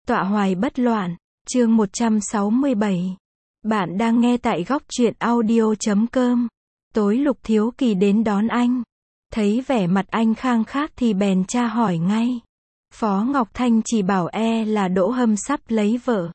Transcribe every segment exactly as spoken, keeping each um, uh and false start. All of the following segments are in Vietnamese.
Tọa hoài bất loạn, chương một trăm sáu mươi bảy. Bạn đang nghe tại góc truyện audio chấm com. Tối Lục Thiếu Kỳ đến đón anh. Thấy vẻ mặt anh khang khác thì bèn tra hỏi ngay. Phó Ngọc Thanh chỉ bảo e là Đỗ Hâm sắp lấy vợ.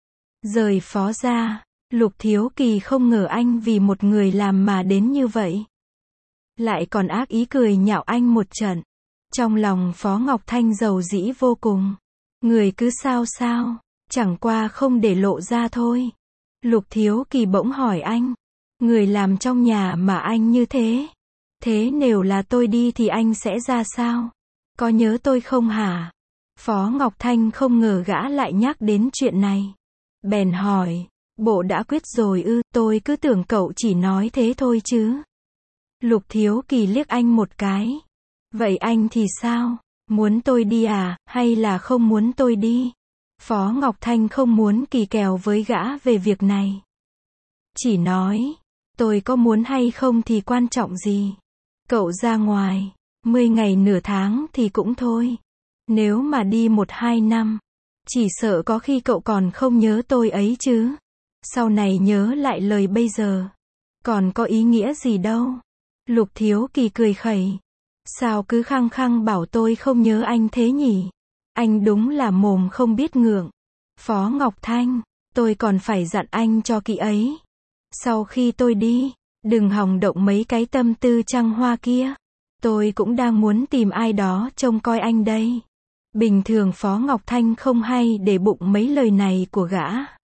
Rời Phó ra, Lục Thiếu Kỳ không ngờ anh vì một người làm mà đến như vậy. Lại còn ác ý cười nhạo anh một trận. Trong lòng Phó Ngọc Thanh giàu dĩ vô cùng. Người cứ sao sao, chẳng qua không để lộ ra thôi. Lục Thiếu Kỳ bỗng hỏi anh. Người làm trong nhà mà anh như thế. Thế nếu là tôi đi thì anh sẽ ra sao? Có nhớ tôi không hả? Phó Ngọc Thanh không ngờ gã lại nhắc đến chuyện này. Bèn hỏi, bộ đã quyết rồi ư? Tôi cứ tưởng cậu chỉ nói thế thôi chứ. Lục Thiếu Kỳ liếc anh một cái. Vậy anh thì sao? Muốn tôi đi à, hay là không muốn tôi đi? Phó Ngọc Thanh không muốn kỳ kèo với gã về việc này. Chỉ nói, tôi có muốn hay không thì quan trọng gì. Cậu ra ngoài, mười ngày nửa tháng thì cũng thôi. Nếu mà đi một hai năm, chỉ sợ có khi cậu còn không nhớ tôi ấy chứ. Sau này nhớ lại lời bây giờ, còn có ý nghĩa gì đâu. Lục Thiếu Kỳ cười khẩy. Sao cứ khăng khăng bảo tôi không nhớ anh thế nhỉ? Anh đúng là mồm không biết ngượng. Phó Ngọc Thanh, tôi còn phải dặn anh cho kỹ ấy. Sau khi tôi đi, đừng hòng động mấy cái tâm tư trăng hoa kia. Tôi cũng đang muốn tìm ai đó trông coi anh đây. Bình thường Phó Ngọc Thanh không hay để bụng mấy lời này của gã.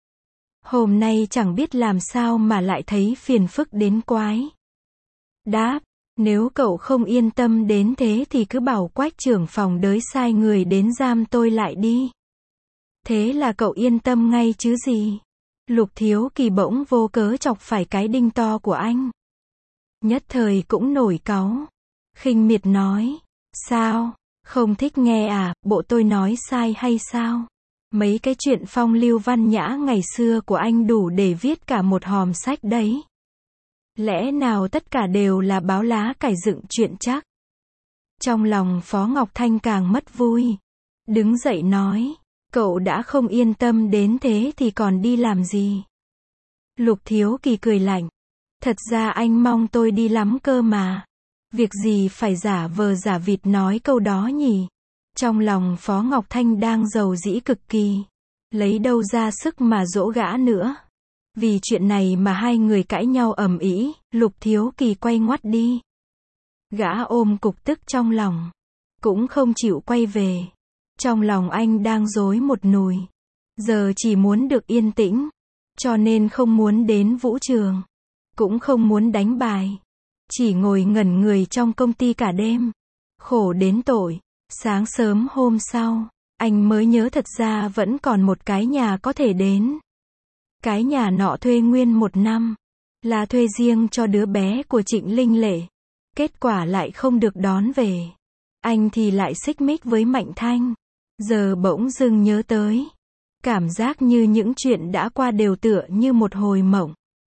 Hôm nay chẳng biết làm sao mà lại thấy phiền phức đến quái. Đáp. Nếu cậu không yên tâm đến thế thì cứ bảo Quách trưởng phòng đới sai người đến giam tôi lại đi. Thế là cậu yên tâm ngay chứ gì. Lục Thiếu Kỳ bỗng vô cớ chọc phải cái đinh to của anh. Nhất thời cũng nổi cáu. Khinh miệt nói. Sao? Không thích nghe à, bộ tôi nói sai hay sao? Mấy cái chuyện phong lưu văn nhã ngày xưa của anh đủ để viết cả một hòm sách đấy. Lẽ nào tất cả đều là báo lá cải dựng chuyện chắc? Trong lòng Phó Ngọc Thanh càng mất vui. Đứng dậy nói, cậu đã không yên tâm đến thế thì còn đi làm gì? Lục Thiếu Kỳ cười lạnh. Thật ra anh mong tôi đi lắm cơ mà. Việc gì phải giả vờ giả vịt nói câu đó nhỉ? Trong lòng Phó Ngọc Thanh đang giàu dĩ cực kỳ. Lấy đâu ra sức mà dỗ gã nữa? Vì chuyện này mà hai người cãi nhau ầm ĩ, Lục Thiếu Kỳ quay ngoắt đi. Gã ôm cục tức trong lòng, cũng không chịu quay về. Trong lòng anh đang rối một nùi. Giờ chỉ muốn được yên tĩnh, cho nên không muốn đến vũ trường, cũng không muốn đánh bài. Chỉ ngồi ngẩn người trong công ty cả đêm. Khổ đến tội. Sáng sớm hôm sau, anh mới nhớ thật ra vẫn còn một cái nhà có thể đến. Cái nhà nọ thuê nguyên một năm, là thuê riêng cho đứa bé của Trịnh Linh Lệ. Kết quả lại không được đón về. Anh thì lại xích mích với Mạnh Thanh. Giờ bỗng dưng nhớ tới. Cảm giác như những chuyện đã qua đều tựa như một hồi mộng.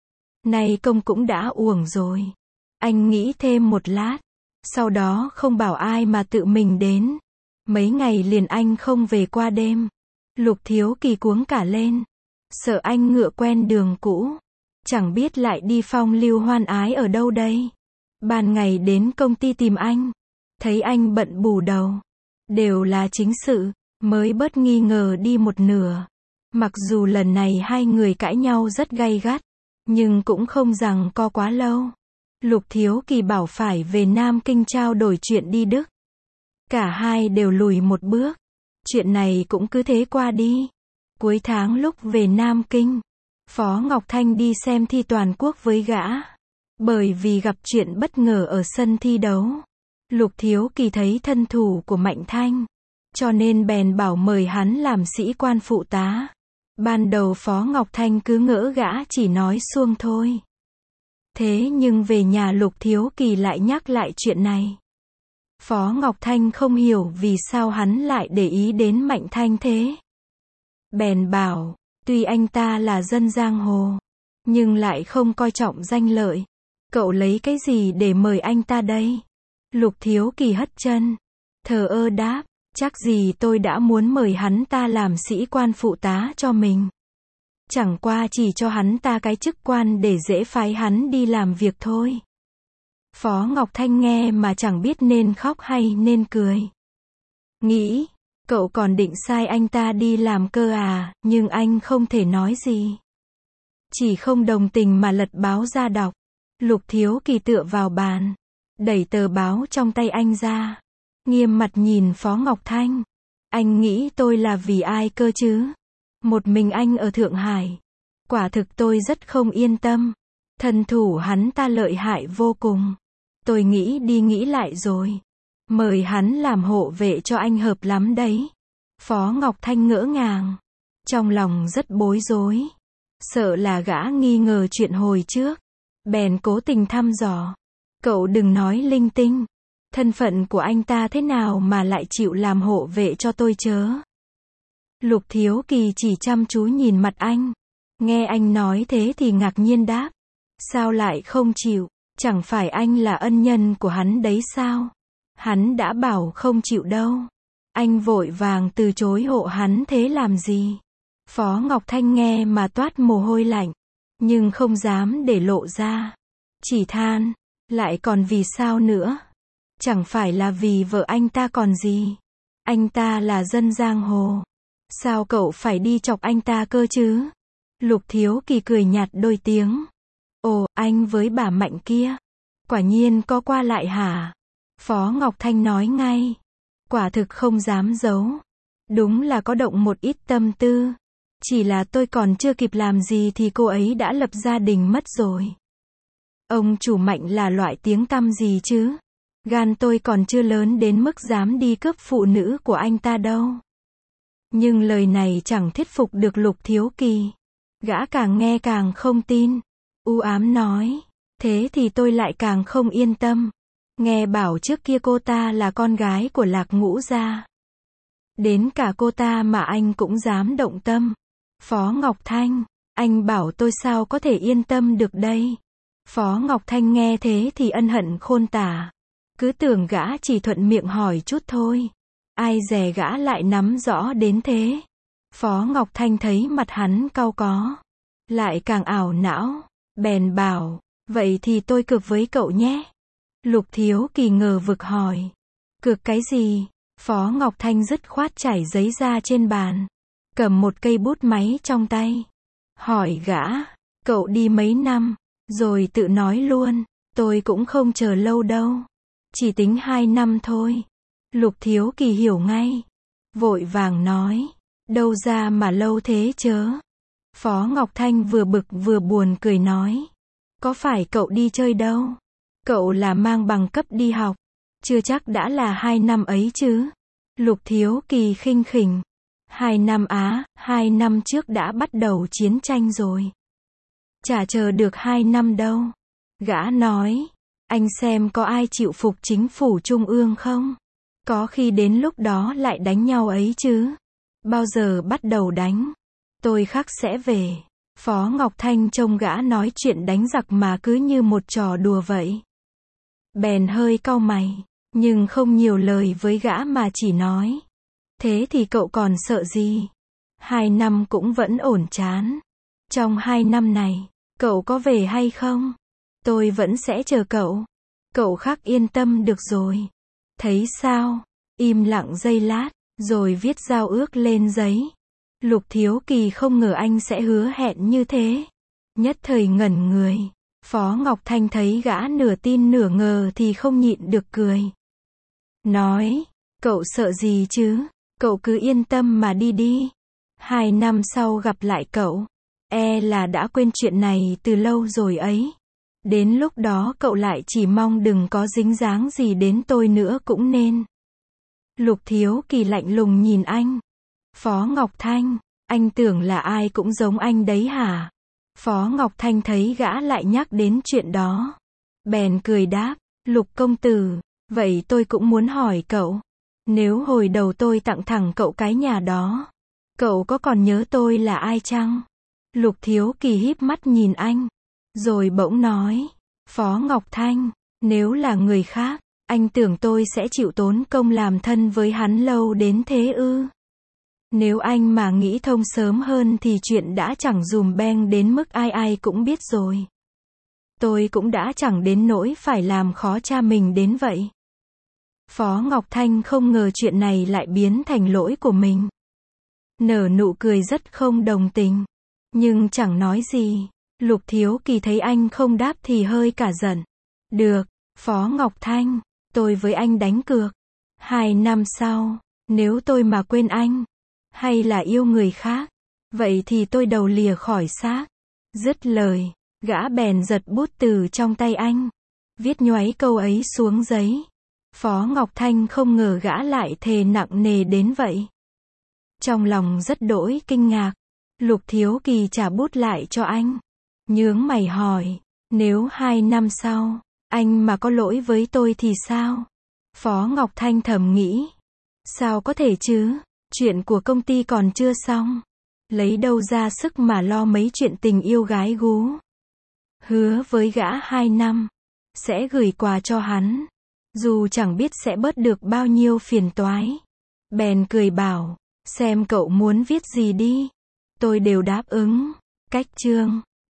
Này công cũng đã uổng rồi. Anh nghĩ thêm một lát. Sau đó không bảo ai mà tự mình đến. Mấy ngày liền anh không về qua đêm. Lục Thiếu Kỳ cuống cả lên. Sợ anh ngựa quen đường cũ. Chẳng biết lại đi phong lưu hoan ái ở đâu đây. Ban ngày đến công ty tìm anh. Thấy anh bận bù đầu. Đều là chính sự. Mới bớt nghi ngờ đi một nửa. Mặc dù lần này hai người cãi nhau rất gay gắt. Nhưng cũng không rằng co quá lâu. Lục Thiếu Kỳ bảo phải về Nam Kinh trao đổi chuyện đi Đức. Cả hai đều lùi một bước. Chuyện này cũng cứ thế qua đi. Cuối tháng lúc về Nam Kinh, Phó Ngọc Thanh đi xem thi toàn quốc với gã. Bởi vì gặp chuyện bất ngờ ở sân thi đấu. Lục Thiếu Kỳ thấy thân thủ của Mạnh Thanh, cho nên bèn bảo mời hắn làm sĩ quan phụ tá. Ban đầu Phó Ngọc Thanh cứ ngỡ gã chỉ nói suông thôi. Thế nhưng về nhà Lục Thiếu Kỳ lại nhắc lại chuyện này. Phó Ngọc Thanh không hiểu vì sao hắn lại để ý đến Mạnh Thanh thế. Bèn bảo, tuy anh ta là dân giang hồ, nhưng lại không coi trọng danh lợi. Cậu lấy cái gì để mời anh ta đây? Lục Thiếu Kỳ hất chân, thờ ơ đáp, Chắc gì tôi đã muốn mời hắn ta làm sĩ quan phụ tá cho mình. Chẳng qua chỉ cho hắn ta cái chức quan để dễ phái hắn đi làm việc thôi. Phó Ngọc Thanh nghe mà chẳng biết nên khóc hay nên cười. Nghĩ, cậu còn định sai anh ta đi làm cơ à, nhưng anh không thể nói gì. Chỉ không đồng tình mà lật báo ra đọc. Lục Thiếu Kỳ tựa vào bàn, đẩy tờ báo trong tay anh ra, nghiêm mặt nhìn Phó Ngọc Thanh. Anh nghĩ tôi là vì ai cơ chứ? Một mình anh ở Thượng Hải. Quả thực tôi rất không yên tâm. Thân thủ hắn ta lợi hại vô cùng. Tôi nghĩ đi nghĩ lại rồi. Mời hắn làm hộ vệ cho anh hợp lắm đấy. Phó Ngọc Thanh ngỡ ngàng. Trong lòng rất bối rối. Sợ là gã nghi ngờ chuyện hồi trước. Bèn cố tình thăm dò. Cậu đừng nói linh tinh. Thân phận của anh ta thế nào mà lại chịu làm hộ vệ cho tôi chớ? Lục Thiếu Kỳ chỉ chăm chú nhìn mặt anh. Nghe anh nói thế thì ngạc nhiên đáp. Sao lại không chịu? Chẳng phải anh là ân nhân của hắn đấy sao? Hắn đã bảo không chịu đâu. Anh vội vàng từ chối hộ hắn thế làm gì? Phó Ngọc Thanh nghe mà toát mồ hôi lạnh. Nhưng không dám để lộ ra. Chỉ than. Lại còn vì sao nữa? Chẳng phải là vì vợ anh ta còn gì? Anh ta là dân giang hồ. Sao cậu phải đi chọc anh ta cơ chứ? Lục Thiếu Kỳ cười nhạt đôi tiếng. Ồ, anh với bà Mạnh kia. Quả nhiên có qua lại hả? Phó Ngọc Thanh nói ngay. Quả thực không dám giấu. Đúng là có động một ít tâm tư. Chỉ là tôi còn chưa kịp làm gì thì cô ấy đã lập gia đình mất rồi. Ông chủ Mạnh là loại tiếng tăm gì chứ? Gan tôi còn chưa lớn đến mức dám đi cướp phụ nữ của anh ta đâu. Nhưng lời này chẳng thuyết phục được Lục Thiếu Kỳ. Gã càng nghe càng không tin. U ám nói. Thế thì tôi lại càng không yên tâm. Nghe bảo trước kia cô ta là con gái của Lạc Ngũ gia. Đến cả cô ta mà anh cũng dám động tâm. Phó Ngọc Thanh, anh bảo tôi sao có thể yên tâm được đây? Phó Ngọc Thanh nghe thế thì ân hận khôn tả. Cứ tưởng gã chỉ thuận miệng hỏi chút thôi. Ai dè gã lại nắm rõ đến thế. Phó Ngọc Thanh thấy mặt hắn cau có. Lại càng ảo não. Bèn bảo, vậy thì tôi cược với cậu nhé. Lục Thiếu Kỳ ngờ vực hỏi. Cược cái gì? Phó Ngọc Thanh dứt khoát trải giấy ra trên bàn. Cầm một cây bút máy trong tay. Hỏi gã, cậu đi mấy năm? Rồi tự nói luôn, tôi cũng không chờ lâu đâu. Chỉ tính hai năm thôi. Lục Thiếu Kỳ hiểu ngay. Vội vàng nói, đâu ra mà lâu thế chớ. Phó Ngọc Thanh vừa bực vừa buồn cười nói. Có phải cậu đi chơi đâu? Cậu là mang bằng cấp đi học. Chưa chắc đã là hai năm ấy chứ. Lục Thiếu Kỳ khinh khỉnh. Hai năm á, hai năm trước đã bắt đầu chiến tranh rồi. Chả chờ được hai năm đâu. Gã nói, anh xem có ai chịu phục chính phủ trung ương không? Có khi đến lúc đó lại đánh nhau ấy chứ. Bao giờ bắt đầu đánh? Tôi khắc sẽ về. Phó Ngọc Thanh trông gã nói chuyện đánh giặc mà cứ như một trò đùa vậy. Bèn hơi cau mày, nhưng không nhiều lời với gã mà chỉ nói. Thế thì cậu còn sợ gì? Hai năm cũng vẫn ổn chán. Trong hai năm này, cậu có về hay không? Tôi vẫn sẽ chờ cậu. Cậu khắc yên tâm được rồi. Thấy sao? Im lặng giây lát, rồi viết giao ước lên giấy. Lục Thiếu Kỳ không ngờ anh sẽ hứa hẹn như thế. Nhất thời ngẩn người. Phó Ngọc Thanh thấy gã nửa tin nửa ngờ thì không nhịn được cười. Nói, cậu sợ gì chứ? Cậu cứ yên tâm mà đi đi. Hai năm sau gặp lại cậu. E là đã quên chuyện này từ lâu rồi ấy. Đến lúc đó cậu lại chỉ mong đừng có dính dáng gì đến tôi nữa cũng nên. Lục Thiếu Kỳ lạnh lùng nhìn anh. Phó Ngọc Thanh, anh tưởng là ai cũng giống anh đấy hả? Phó Ngọc Thanh thấy gã lại nhắc đến chuyện đó. Bèn cười đáp, Lục công tử, vậy tôi cũng muốn hỏi cậu. Nếu hồi đầu tôi tặng thẳng cậu cái nhà đó, cậu có còn nhớ tôi là ai chăng? Lục Thiếu Kỳ híp mắt nhìn anh, rồi bỗng nói, Phó Ngọc Thanh, nếu là người khác, Anh tưởng tôi sẽ chịu tốn công làm thân với hắn lâu đến thế ư? Nếu anh mà nghĩ thông sớm hơn thì chuyện đã chẳng dùm beng đến mức ai ai cũng biết rồi. Tôi cũng đã chẳng đến nỗi phải làm khó cha mình đến vậy. Phó Ngọc Thanh không ngờ chuyện này lại biến thành lỗi của mình. Nở nụ cười rất không đồng tình. Nhưng chẳng nói gì. Lục Thiếu Kỳ thấy anh không đáp thì hơi cả giận. Được, Phó Ngọc Thanh, tôi với anh đánh cược. Hai năm sau, nếu tôi mà quên anh, hay là yêu người khác, vậy thì tôi đầu lìa khỏi xác. Dứt lời, gã bèn giật bút từ trong tay anh, viết nhoáy câu ấy xuống giấy. Phó Ngọc Thanh không ngờ gã lại thề nặng nề đến vậy. Trong lòng rất đỗi kinh ngạc, Lục Thiếu Kỳ trả bút lại cho anh. Nhướng mày hỏi, nếu hai năm sau, anh mà có lỗi với tôi thì sao? Phó Ngọc Thanh thầm nghĩ, sao có thể chứ, chuyện của công ty còn chưa xong. Lấy đâu ra sức mà lo mấy chuyện tình yêu gái gú. Hứa với gã hai năm, sẽ gửi quà cho hắn, dù chẳng biết sẽ bớt được bao nhiêu phiền toái. Bèn cười bảo, xem cậu muốn viết gì đi, tôi đều đáp ứng. Cách chương